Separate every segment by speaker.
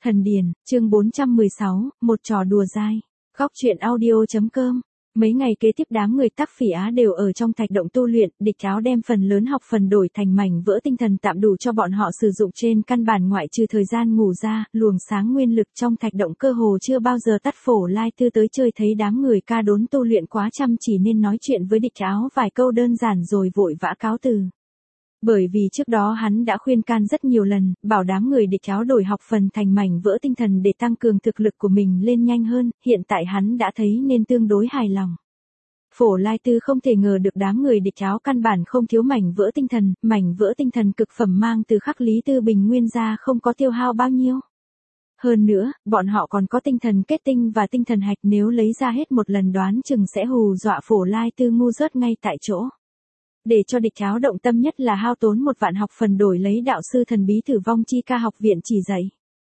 Speaker 1: Thần Điền, chương 416, một trò đùa dai. Góc truyện audio.com. Mấy ngày kế tiếp đám người Tắc Phỉ Á đều ở trong thạch động tu luyện, Địch Áo đem phần lớn học phần đổi thành mảnh vỡ tinh thần tạm đủ cho bọn họ sử dụng trên căn bản ngoại trừ thời gian ngủ ra, luồng sáng nguyên lực trong thạch động cơ hồ chưa bao giờ tắt. Phổ Lai Tư tới chơi thấy đám người ca đốn tu luyện quá chăm chỉ nên nói chuyện với Địch Áo vài câu đơn giản rồi vội vã cáo từ. Bởi vì trước đó hắn đã khuyên can rất nhiều lần, bảo đám người Địch Áo đổi học phần thành mảnh vỡ tinh thần để tăng cường thực lực của mình lên nhanh hơn, hiện tại hắn đã thấy nên tương đối hài lòng. Phổ Lai Tư không thể ngờ được đám người Địch Áo căn bản không thiếu mảnh vỡ tinh thần cực phẩm mang từ Khắc Lý Tư Bình Nguyên ra không có tiêu hao bao nhiêu. Hơn nữa, bọn họ còn có tinh thần kết tinh và tinh thần hạch, nếu lấy ra hết một lần đoán chừng sẽ hù dọa Phổ Lai Tư ngu rớt ngay tại chỗ. Để cho Địch Áo động tâm nhất là hao tốn 1 vạn học phần đổi lấy đạo sư thần bí Tử Vong Chi Ca học viện chỉ dạy.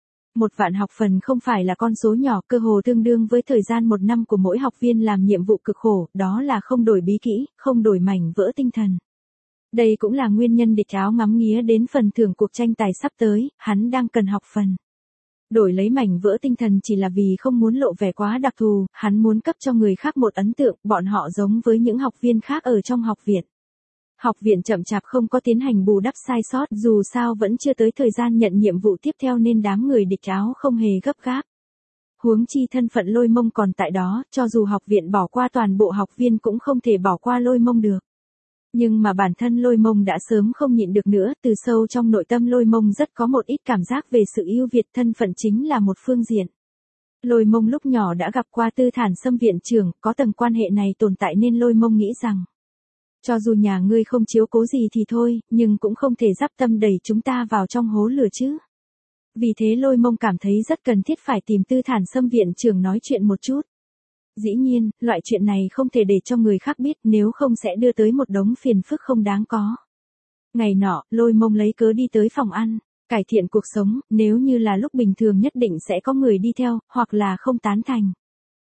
Speaker 1: 1 vạn học phần không phải là con số nhỏ, cơ hồ tương đương với thời gian 1 năm của mỗi học viên làm nhiệm vụ cực khổ, đó là không đổi bí kỹ, không đổi mảnh vỡ tinh thần. Đây cũng là nguyên nhân Địch Áo ngắm nghía đến phần thưởng cuộc tranh tài sắp tới, hắn đang cần học phần. Đổi lấy mảnh vỡ tinh thần chỉ là vì không muốn lộ vẻ quá đặc thù, hắn muốn cấp cho người khác một ấn tượng, bọn họ giống với những học viên khác ở trong học viện. Học viện chậm chạp không có tiến hành bù đắp sai sót, dù sao vẫn chưa tới thời gian nhận nhiệm vụ tiếp theo nên đám người Địch Áo không hề gấp gáp. Huống chi thân phận Lôi Mông còn tại đó, cho dù học viện bỏ qua toàn bộ học viên cũng không thể bỏ qua Lôi Mông được. Nhưng mà bản thân Lôi Mông đã sớm không nhịn được nữa, từ sâu trong nội tâm Lôi Mông rất có một ít cảm giác về sự ưu việt, thân phận chính là một phương diện. Lôi Mông lúc nhỏ đã gặp qua Tư Thản Sâm viện trưởng, có tầng quan hệ này tồn tại nên Lôi Mông nghĩ rằng cho dù nhà ngươi không chiếu cố gì thì thôi, nhưng cũng không thể dắp tâm đẩy chúng ta vào trong hố lửa chứ. Vì thế Lôi Mông cảm thấy rất cần thiết phải tìm Tư Thản Sâm viện trưởng nói chuyện một chút. Dĩ nhiên, loại chuyện này không thể để cho người khác biết, nếu không sẽ đưa tới một đống phiền phức không đáng có. Ngày nọ, Lôi Mông lấy cớ đi tới phòng ăn, cải thiện cuộc sống, nếu như là lúc bình thường nhất định sẽ có người đi theo, hoặc là không tán thành.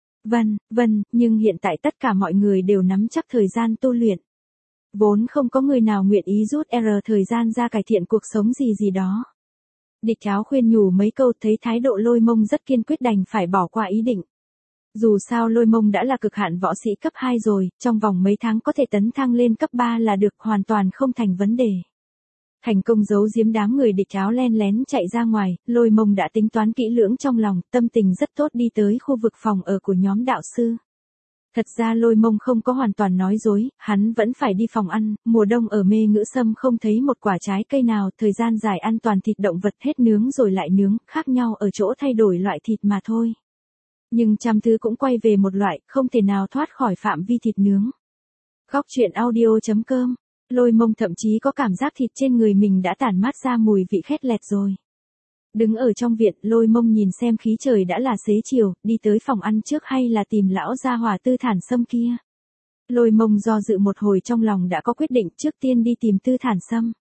Speaker 1: Vâng, nhưng hiện tại tất cả mọi người đều nắm chắc thời gian tu luyện. Vốn không có người nào nguyện ý rút thời gian ra cải thiện cuộc sống gì đó. Địch Áo khuyên nhủ mấy câu thấy thái độ Lôi Mông rất kiên quyết đành phải bỏ qua ý định. Dù sao Lôi Mông đã là cực hạn võ sĩ cấp 2 rồi, trong vòng mấy tháng có thể tấn thăng lên cấp 3 là được, hoàn toàn không thành vấn đề. Thành công giấu giếm đám người Địch Áo len lén chạy ra ngoài, Lôi Mông đã tính toán kỹ lưỡng trong lòng, tâm tình rất tốt đi tới khu vực phòng ở của nhóm đạo sư. Thật ra Lôi Mông không có hoàn toàn nói dối, hắn vẫn phải đi phòng ăn, mùa đông ở Mê Ngữ Sâm không thấy một quả trái cây nào, thời gian dài ăn toàn thịt động vật hết nướng rồi lại nướng, khác nhau ở chỗ thay đổi loại thịt mà thôi. Nhưng trăm thứ cũng quay về một loại, không thể nào thoát khỏi phạm vi thịt nướng. Góc truyện audio.com. Lôi Mông thậm chí có cảm giác thịt trên người mình đã tản mát ra mùi vị khét lẹt rồi. Đứng ở trong viện, Lôi Mông nhìn xem khí trời đã là xế chiều, đi tới phòng ăn trước hay là tìm lão gia hỏa Tư Thản Sâm kia. Lôi Mông do dự một hồi trong lòng đã có quyết định, trước tiên đi tìm Tư Thản Sâm.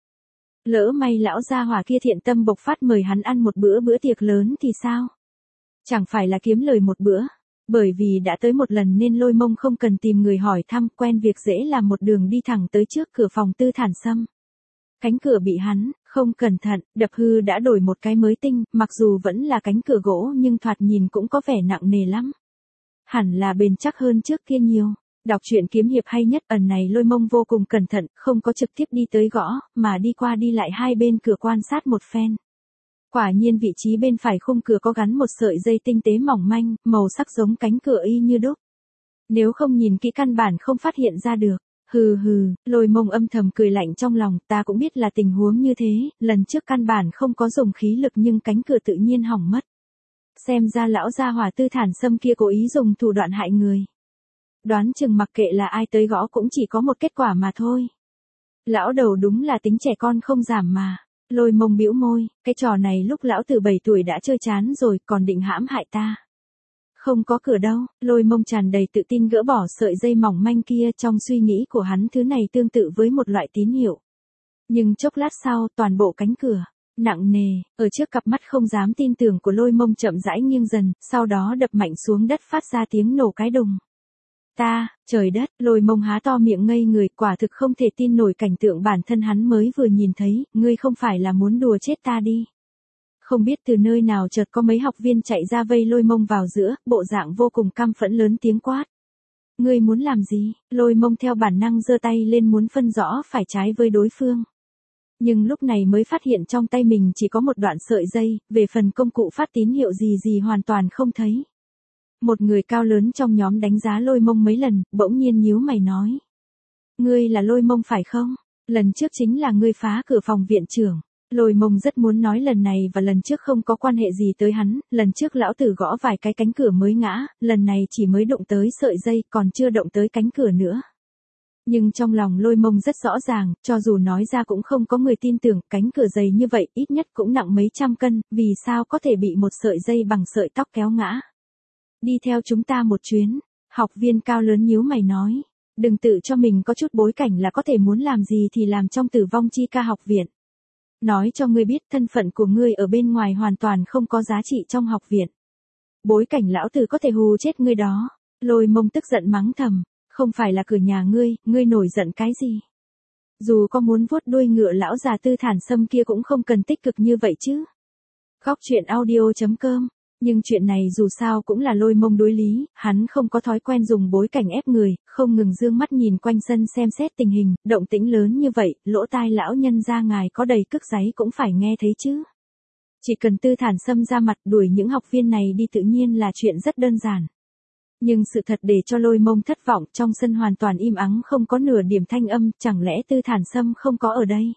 Speaker 1: Lỡ may lão gia hỏa kia thiện tâm bộc phát mời hắn ăn một bữa tiệc lớn thì sao? Chẳng phải là kiếm lời một bữa. Bởi vì đã tới một lần nên Lôi Mông không cần tìm người hỏi thăm, quen việc dễ làm, một đường đi thẳng tới trước cửa phòng Tư Thản Sâm. Cánh cửa bị hắn không cẩn thận đập hư, đã đổi một cái mới tinh, mặc dù vẫn là cánh cửa gỗ nhưng thoạt nhìn cũng có vẻ nặng nề lắm. Hẳn là bền chắc hơn trước kia nhiều. Đọc truyện kiếm hiệp hay nhất, ẩn này Lôi Mông vô cùng cẩn thận, không có trực tiếp đi tới gõ, mà đi qua đi lại hai bên cửa quan sát một phen. Quả nhiên vị trí bên phải khung cửa có gắn một sợi dây tinh tế mỏng manh, màu sắc giống cánh cửa y như đúc. Nếu không nhìn kỹ căn bản không phát hiện ra được. Hừ, Lôi Mông âm thầm cười lạnh trong lòng, ta cũng biết là tình huống như thế, lần trước căn bản không có dùng khí lực nhưng cánh cửa tự nhiên hỏng mất. Xem ra lão gia hỏa Tư Thản Sâm kia cố ý dùng thủ đoạn hại người. Đoán chừng mặc kệ là ai tới gõ cũng chỉ có một kết quả mà thôi. Lão đầu đúng là tính trẻ con không giảm mà. Lôi Mông bĩu môi, cái trò này lúc lão từ 7 tuổi đã chơi chán rồi, còn định hãm hại ta. Không có cửa đâu, Lôi Mông tràn đầy tự tin gỡ bỏ sợi dây mỏng manh kia, trong suy nghĩ của hắn thứ này tương tự với một loại tín hiệu. Nhưng chốc lát sau, toàn bộ cánh cửa nặng nề, ở trước cặp mắt không dám tin tưởng của Lôi Mông chậm rãi nghiêng dần, sau đó đập mạnh xuống đất phát ra tiếng nổ cái đùng. Trời đất, Lôi Mông há to miệng ngây người, quả thực không thể tin nổi cảnh tượng bản thân hắn mới vừa nhìn thấy, ngươi không phải là muốn đùa chết ta đi. Không biết từ nơi nào chợt có mấy học viên chạy ra vây Lôi Mông vào giữa, bộ dạng vô cùng căm phẫn lớn tiếng quát. Ngươi muốn làm gì? Lôi Mông theo bản năng giơ tay lên muốn phân rõ phải trái với đối phương. Nhưng lúc này mới phát hiện trong tay mình chỉ có một đoạn sợi dây, về phần công cụ phát tín hiệu gì hoàn toàn không thấy. Một người cao lớn trong nhóm đánh giá Lôi Mông mấy lần, bỗng nhiên nhíu mày nói. Ngươi là Lôi Mông phải không? Lần trước chính là ngươi phá cửa phòng viện trưởng. Lôi Mông rất muốn nói lần này và lần trước không có quan hệ gì tới hắn, lần trước lão tử gõ vài cái cánh cửa mới ngã, lần này chỉ mới động tới sợi dây còn chưa động tới cánh cửa nữa. Nhưng trong lòng Lôi Mông rất rõ ràng, cho dù nói ra cũng không có người tin tưởng, cánh cửa dày như vậy ít nhất cũng nặng mấy trăm cân, vì sao có thể bị một sợi dây bằng sợi tóc kéo ngã. Đi theo chúng ta một chuyến, học viên cao lớn nhíu mày nói, đừng tự cho mình có chút bối cảnh là có thể muốn làm gì thì làm trong Tử Vong Chi Ca học viện. Nói cho ngươi biết thân phận của ngươi ở bên ngoài hoàn toàn không có giá trị trong học viện. Bối cảnh lão tử có thể hù chết ngươi đó. Lôi Mông tức giận mắng thầm, không phải là cửa nhà ngươi nổi giận cái gì. Dù có muốn vuốt đuôi ngựa lão già Tư Thản Sâm kia cũng không cần tích cực như vậy chứ. Góc truyện audio.com. Nhưng chuyện này dù sao cũng là Lôi Mông đối lý, hắn không có thói quen dùng bối cảnh ép người, không ngừng dương mắt nhìn quanh sân xem xét tình hình, động tĩnh lớn như vậy, lỗ tai lão nhân ra ngài có đầy cức giấy cũng phải nghe thấy chứ. Chỉ cần Tư Thản Sâm ra mặt đuổi những học viên này đi tự nhiên là chuyện rất đơn giản. Nhưng sự thật để cho Lôi Mông thất vọng, trong sân hoàn toàn im ắng không có nửa điểm thanh âm, chẳng lẽ Tư Thản Sâm không có ở đây?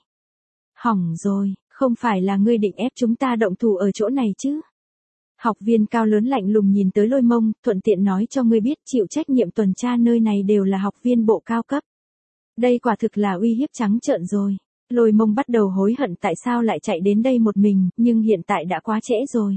Speaker 1: Hỏng rồi, không phải là ngươi định ép chúng ta động thủ ở chỗ này chứ? Học viên cao lớn lạnh lùng nhìn tới Lôi Mông, thuận tiện nói cho ngươi biết chịu trách nhiệm tuần tra nơi này đều là học viên bộ cao cấp. Đây quả thực là uy hiếp trắng trợn rồi. Lôi Mông bắt đầu hối hận tại sao lại chạy đến đây một mình, nhưng hiện tại đã quá trễ rồi.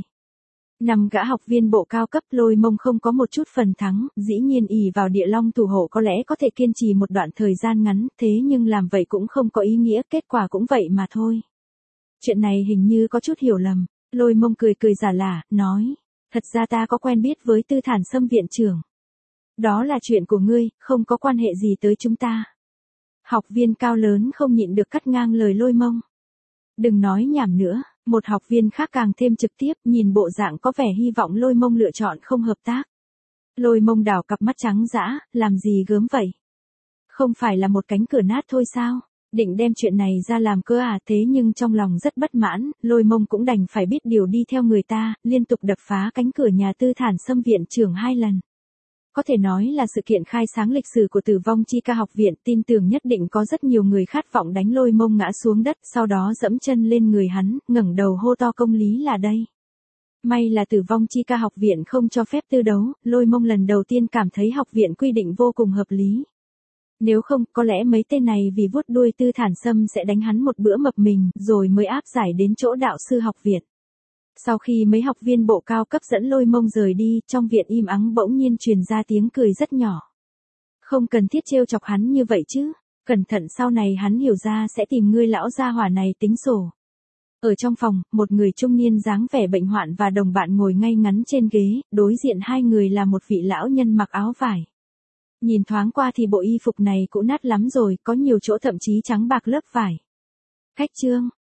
Speaker 1: 5 gã học viên bộ cao cấp Lôi Mông không có một chút phần thắng, dĩ nhiên ỷ vào địa long thủ hộ có lẽ có thể kiên trì một đoạn thời gian ngắn, thế nhưng làm vậy cũng không có ý nghĩa, kết quả cũng vậy mà thôi. Chuyện này hình như có chút hiểu lầm. Lôi Mông cười giả lả, nói, thật ra ta có quen biết với Tư Thản Sâm viện trưởng. Đó là chuyện của ngươi, không có quan hệ gì tới chúng ta. Học viên cao lớn không nhịn được cắt ngang lời Lôi Mông. Đừng nói nhảm nữa, một học viên khác càng thêm trực tiếp, nhìn bộ dạng có vẻ hy vọng Lôi Mông lựa chọn không hợp tác. Lôi Mông đảo cặp mắt trắng dã, làm gì gớm vậy? Không phải là một cánh cửa nát thôi sao? Định đem chuyện này ra làm cơ à, thế nhưng trong lòng rất bất mãn, Lôi Mông cũng đành phải biết điều đi theo người ta, liên tục đập phá cánh cửa nhà Tư Thản Sâm viện trưởng 2 lần. Có thể nói là sự kiện khai sáng lịch sử của Tử Vong Chi Ca học viện, tin tưởng nhất định có rất nhiều người khát vọng đánh Lôi Mông ngã xuống đất, sau đó dẫm chân lên người hắn, ngẩng đầu hô to công lý là đây. May là Tử Vong Chi Ca học viện không cho phép tư đấu, Lôi Mông lần đầu tiên cảm thấy học viện quy định vô cùng hợp lý. Nếu không, có lẽ mấy tên này vì vuốt đuôi Tư Thản Sâm sẽ đánh hắn một bữa mập mình, rồi mới áp giải đến chỗ đạo sư học viện. Sau khi mấy học viên bộ cao cấp dẫn Lôi Mông rời đi, trong viện im ắng bỗng nhiên truyền ra tiếng cười rất nhỏ. Không cần thiết trêu chọc hắn như vậy chứ, cẩn thận sau này hắn hiểu ra sẽ tìm ngươi lão gia hỏa này tính sổ. Ở trong phòng, một người trung niên dáng vẻ bệnh hoạn và đồng bạn ngồi ngay ngắn trên ghế, đối diện hai người là một vị lão nhân mặc áo vải. Nhìn thoáng qua thì bộ y phục này cũ nát lắm rồi, có nhiều chỗ thậm chí trắng bạc lớp vải. Khách trương,